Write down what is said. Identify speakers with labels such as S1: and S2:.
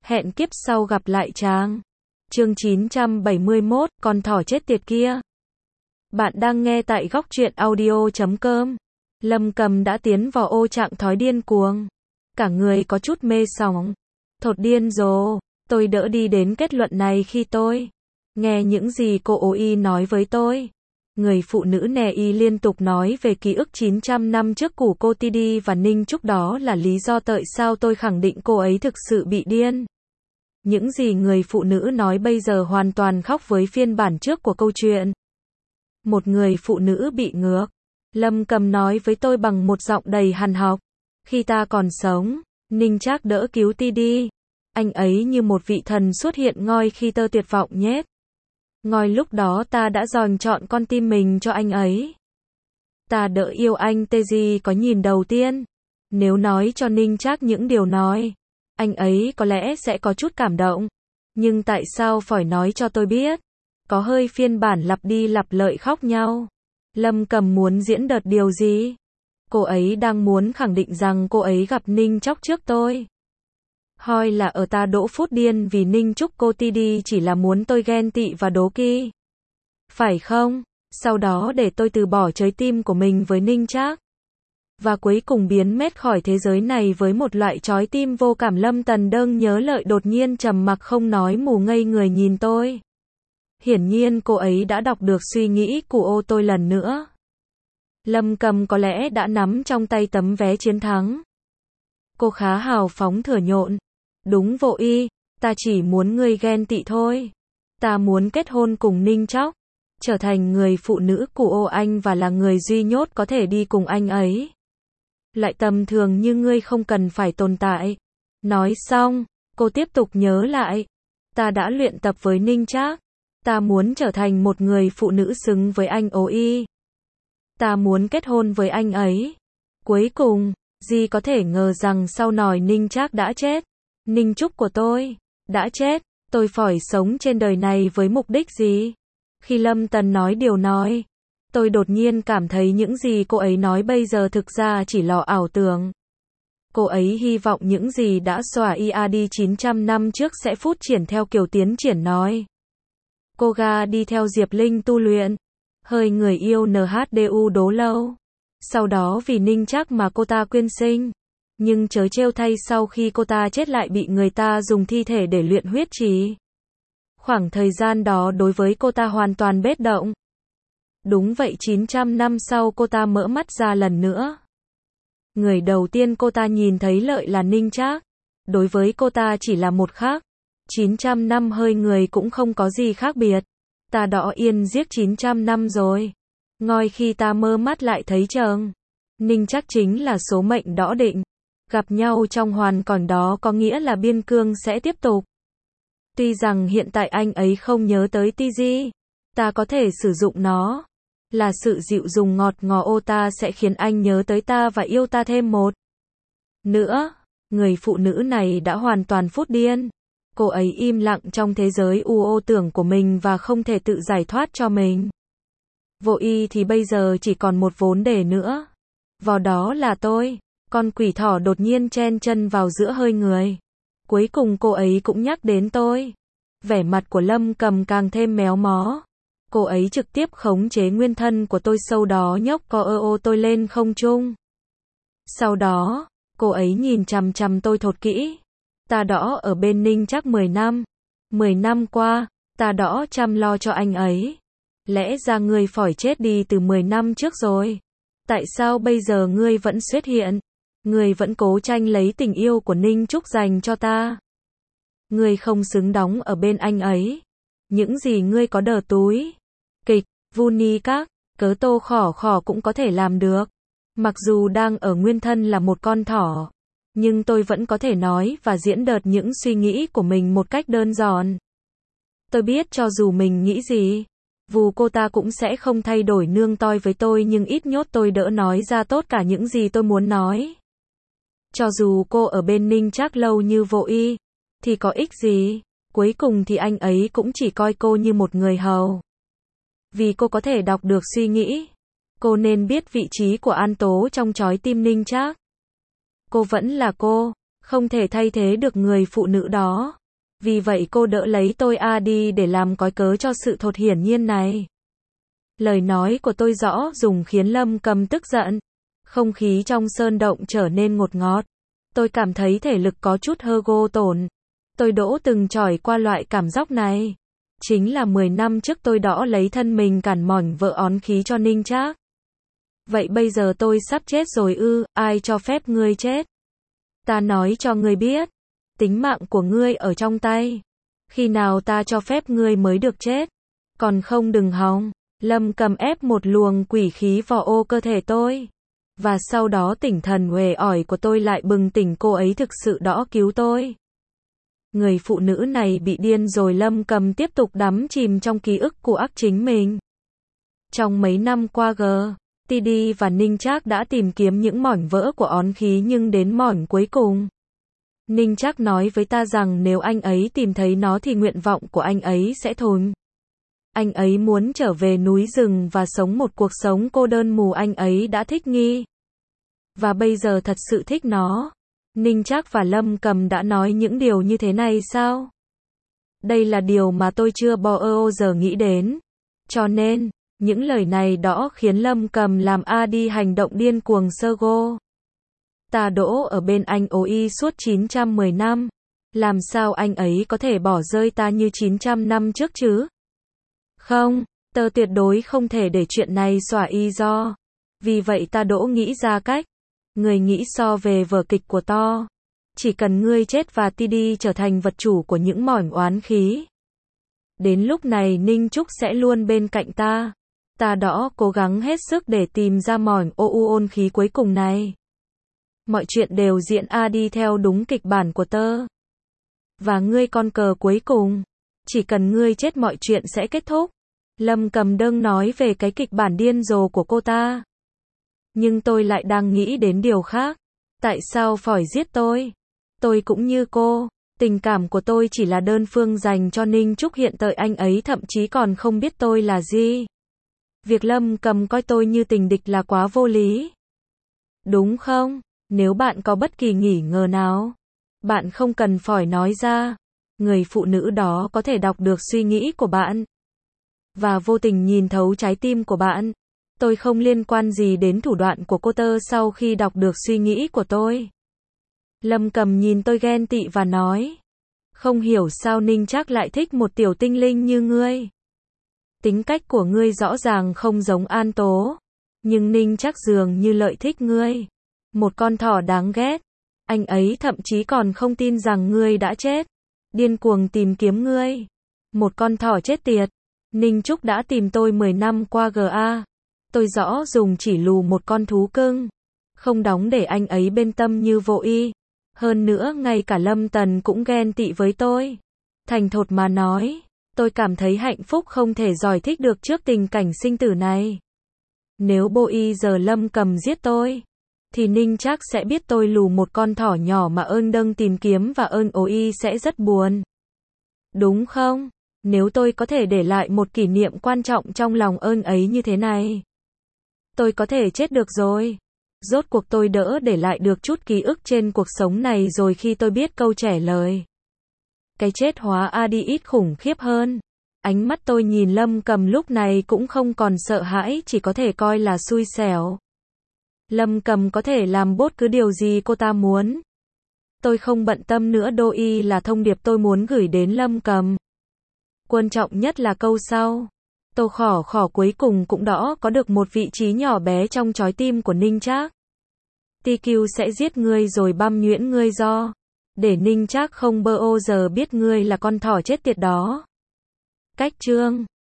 S1: Hẹn kiếp sau gặp lại chàng. Chương 971, con thỏ chết tiệt kia. Bạn đang nghe tại góc truyện audio.com. Lâm Cầm đã tiến vào ô trạng thói điên cuồng. Cả người có chút mê sóng. Thột điên rồ. Tôi đỡ đi đến kết luận này khi tôi nghe những gì cô ô y nói với tôi. Người phụ nữ nè y liên tục nói về ký ức 900 năm trước của cô Tidi và Ninh Trúc, đó là lý do tại sao tôi khẳng định cô ấy thực sự bị điên. Những gì người phụ nữ nói bây giờ hoàn toàn khác với phiên bản trước của câu chuyện. Một người phụ nữ bị ngược. Lâm Cầm nói với tôi bằng một giọng đầy hằn học. Khi ta còn sống, Ninh Trác đỡ cứu Tidi. Anh ấy như một vị thần xuất hiện ngoi khi tơ tuyệt vọng nhét. Ngoi lúc đó ta đã dòm chọn con tim mình cho anh ấy. Ta đỡ yêu anh Teji có nhìn đầu tiên. Nếu nói cho Ninh Trác những điều nói, anh ấy có lẽ sẽ có chút cảm động. Nhưng tại sao phải nói cho tôi biết? Có hơi phiên bản lặp đi lặp lại khóc nhau. Lâm Cầm muốn diễn đợt điều gì? Cô ấy đang muốn khẳng định rằng cô ấy gặp Ninh Trác trước tôi. Hoi là ở ta đỗ phút điên vì Ninh Trúc cô Tidi chỉ là muốn tôi ghen tị và đố kỵ. Phải không? Sau đó để tôi từ bỏ trái tim của mình với Ninh Trác. Và cuối cùng biến mất khỏi thế giới này với một loại trái tim vô cảm. Lâm Tần Đơn nhớ lợi đột nhiên trầm mặc không nói, mù ngây người nhìn tôi. Hiển nhiên cô ấy đã đọc được suy nghĩ của tôi lần nữa. Lâm Cầm có lẽ đã nắm trong tay tấm vé chiến thắng. Cô khá hào phóng thừa nhộn. Đúng vô y, ta chỉ muốn ngươi ghen tị thôi. Ta muốn kết hôn cùng Ninh Trác, trở thành người phụ nữ của anh và là người duy nhất có thể đi cùng anh ấy. Lại tầm thường như ngươi không cần phải tồn tại. Nói xong, cô tiếp tục nhớ lại. Ta đã luyện tập với Ninh Trác. Ta muốn trở thành một người phụ nữ xứng với anh y. Ta muốn kết hôn với anh ấy. Cuối cùng, Di có thể ngờ rằng sau này Ninh Trác đã chết. Ninh Trúc của tôi đã chết. Tôi phải sống trên đời này với mục đích gì? Khi Lâm Tần nói điều nói, tôi đột nhiên cảm thấy những gì cô ấy nói bây giờ thực ra chỉ là ảo tưởng. Cô ấy hy vọng những gì đã xóa đi 900 năm trước sẽ phát triển theo kiểu tiến triển nói. Cô ga đi theo Diệp Linh tu luyện. Hơi người yêu NHDU đố lâu. Sau đó vì Ninh Trác mà cô ta quyên sinh. Nhưng trớ trêu thay sau khi cô ta chết lại bị người ta dùng thi thể để luyện huyết trì. Khoảng thời gian đó đối với cô ta hoàn toàn bết động. Đúng vậy, 900 năm sau cô ta mở mắt ra lần nữa. Người đầu tiên cô ta nhìn thấy lợi là Ninh Trác. Đối với cô ta chỉ là một khác. 900 năm hơi người cũng không có gì khác biệt. Ta đã yên giấc 900 năm rồi. Ngoi khi ta mơ mắt lại thấy chồng Ninh Trác chính là số mệnh đã định. Gặp nhau trong hoàn cảnh đó có nghĩa là biên cương sẽ tiếp tục. Tuy rằng hiện tại anh ấy không nhớ tới Tiji, ta có thể sử dụng nó. Là sự dịu dùng ngọt ngào ta sẽ khiến anh nhớ tới ta và yêu ta thêm một nữa. Người phụ nữ này đã hoàn toàn phút điên. Cô ấy im lặng trong thế giới tưởng của mình và không thể tự giải thoát cho mình. Vô y thì bây giờ chỉ còn một vấn đề nữa. Vào đó là tôi. Con quỷ thỏ đột nhiên chen chân vào giữa hơi người. Cuối cùng cô ấy cũng nhắc đến tôi. Vẻ mặt của Lâm Cầm càng thêm méo mó. Cô ấy trực tiếp khống chế nguyên thân của tôi, sau đó nhấc tôi lên không trung. Sau đó, cô ấy nhìn chằm chằm tôi thột kỹ. Ta đã ở bên Ninh Trác 10 năm. 10 năm qua, ta đã chăm lo cho anh ấy. Lẽ ra ngươi phải chết đi từ 10 năm trước rồi. Tại sao bây giờ ngươi vẫn xuất hiện? Ngươi vẫn cố tranh lấy tình yêu của Ninh Trúc dành cho ta. Ngươi không xứng đóng ở bên anh ấy. Những gì ngươi có đờ túi kịch, Vuni các, cớ tô khỏ cũng có thể làm được. Mặc dù đang ở nguyên thân là một con thỏ, nhưng tôi vẫn có thể nói và diễn đợt những suy nghĩ của mình một cách đơn giản. Tôi biết cho dù mình nghĩ gì, cô ta cũng sẽ không thay đổi nương toi với tôi, nhưng ít nhất tôi đỡ nói ra tốt cả những gì tôi muốn nói. Cho dù cô ở bên Ninh Trác lâu như vô y, thì có ích gì? Cuối cùng thì anh ấy cũng chỉ coi cô như một người hầu. Vì cô có thể đọc được suy nghĩ. Cô nên biết vị trí của An Tố trong trái tim Ninh Trác. Cô vẫn là cô, không thể thay thế được người phụ nữ đó. Vì vậy cô đỡ lấy tôi đi để làm cói cớ cho sự thật hiển nhiên này. Lời nói của tôi rõ dùng khiến Lâm Cầm tức giận. Không khí trong sơn động trở nên ngột ngọt. Tôi cảm thấy thể lực có chút hao tổn. Tôi đỗ từng trải qua loại cảm giác này. Chính là 10 năm trước tôi đã lấy thân mình cản mỏng vợ ón khí cho Ninh Trác. Vậy bây giờ tôi sắp chết rồi ư, ai cho phép ngươi chết? Ta nói cho ngươi biết, tính mạng của ngươi ở trong tay. Khi nào ta cho phép ngươi mới được chết? Còn không đừng hòng. Lâm Cầm ép một luồng quỷ khí vào ô cơ thể tôi. Và sau đó tinh thần uể oải của tôi lại bừng tỉnh, cô ấy thực sự đã cứu tôi. Người phụ nữ này bị điên rồi. Lâm Cầm tiếp tục đắm chìm trong ký ức của ác chính mình. Trong mấy năm qua TD và Ninh Trác đã tìm kiếm những mảnh vỡ của ón khí, nhưng đến mảnh cuối cùng, Ninh Trác nói với ta rằng nếu anh ấy tìm thấy nó thì nguyện vọng của anh ấy sẽ thùng. Anh ấy muốn trở về núi rừng và sống một cuộc sống cô đơn mù. Anh ấy đã thích nghi. Và bây giờ thật sự thích nó. Ninh Trác và Lâm Cầm đã nói những điều như thế này sao? Đây là điều mà tôi chưa bao giờ nghĩ đến. Cho nên, những lời này đó khiến Lâm Cầm làm đi hành động điên cuồng Sergo. Ta đỗ ở bên anh ấy suốt 910 năm. Làm sao anh ấy có thể bỏ rơi ta như 900 năm trước chứ? Không, tớ tuyệt đối không thể để chuyện này xóa do. Vì vậy ta đỗ nghĩ ra cách. Người nghĩ so về vở kịch của to. Chỉ cần ngươi chết và TD trở thành vật chủ của những mảnh oán khí. Đến lúc này Ninh Trúc sẽ luôn bên cạnh ta. Ta đã cố gắng hết sức để tìm ra mảnh ôn khí cuối cùng này. Mọi chuyện đều diễn đi theo đúng kịch bản của tớ. Và ngươi con cờ cuối cùng. Chỉ cần ngươi chết mọi chuyện sẽ kết thúc. Lâm Cầm Đơn nói về cái kịch bản điên rồ của cô ta. Nhưng tôi lại đang nghĩ đến điều khác. Tại sao phải giết tôi? Tôi cũng như cô. Tình cảm của tôi chỉ là đơn phương dành cho Ninh Trúc, hiện tại anh ấy thậm chí còn không biết tôi là gì. Việc Lâm Cầm coi tôi như tình địch là quá vô lý. Đúng không? Nếu bạn có bất kỳ nghi ngờ nào, bạn không cần phải nói ra. Người phụ nữ đó có thể đọc được suy nghĩ của bạn. Và vô tình nhìn thấu trái tim của bạn. Tôi không liên quan gì đến thủ đoạn của cô ta sau khi đọc được suy nghĩ của tôi. Lâm Cầm nhìn tôi ghen tị và nói. Không hiểu sao Ninh Trác lại thích một tiểu tinh linh như ngươi. Tính cách của ngươi rõ ràng không giống An Tố. Nhưng Ninh Trác dường như lợi thích ngươi. Một con thỏ đáng ghét. Anh ấy thậm chí còn không tin rằng ngươi đã chết. Điên cuồng tìm kiếm ngươi. Một con thỏ chết tiệt. Ninh Trúc đã tìm tôi 10 năm qua tôi rõ dùng chỉ lù một con thú cưng. Không đóng để anh ấy bên tâm như vô ý. Hơn nữa ngay cả Lâm Tần cũng ghen tị với tôi. Thành thật mà nói, tôi cảm thấy hạnh phúc không thể giải thích được trước tình cảnh sinh tử này. Nếu giờ Lâm Cầm giết tôi, thì Ninh Trác sẽ biết tôi lù một con thỏ nhỏ mà ơn đâng tìm kiếm, và ơn sẽ rất buồn. Đúng không? Nếu tôi có thể để lại một kỷ niệm quan trọng trong lòng ơn ấy như thế này, tôi có thể chết được rồi. Rốt cuộc tôi đỡ để lại được chút ký ức trên cuộc sống này rồi khi tôi biết câu trả lời. Cái chết hóa đi ít khủng khiếp hơn. Ánh mắt tôi nhìn Lâm Cầm lúc này cũng không còn sợ hãi, chỉ có thể coi là xui xẻo. Lâm Cầm có thể làm bất cứ điều gì cô ta muốn. Tôi không bận tâm nữa, là thông điệp tôi muốn gửi đến Lâm Cầm. Quan trọng nhất là câu sau. Tôi khỏ cuối cùng cũng đã có được một vị trí nhỏ bé trong trái tim của Ninh Trác. TQ sẽ giết ngươi rồi băm nhuyễn ngươi để Ninh Trác không bao giờ biết ngươi là con thỏ chết tiệt đó. Cách chương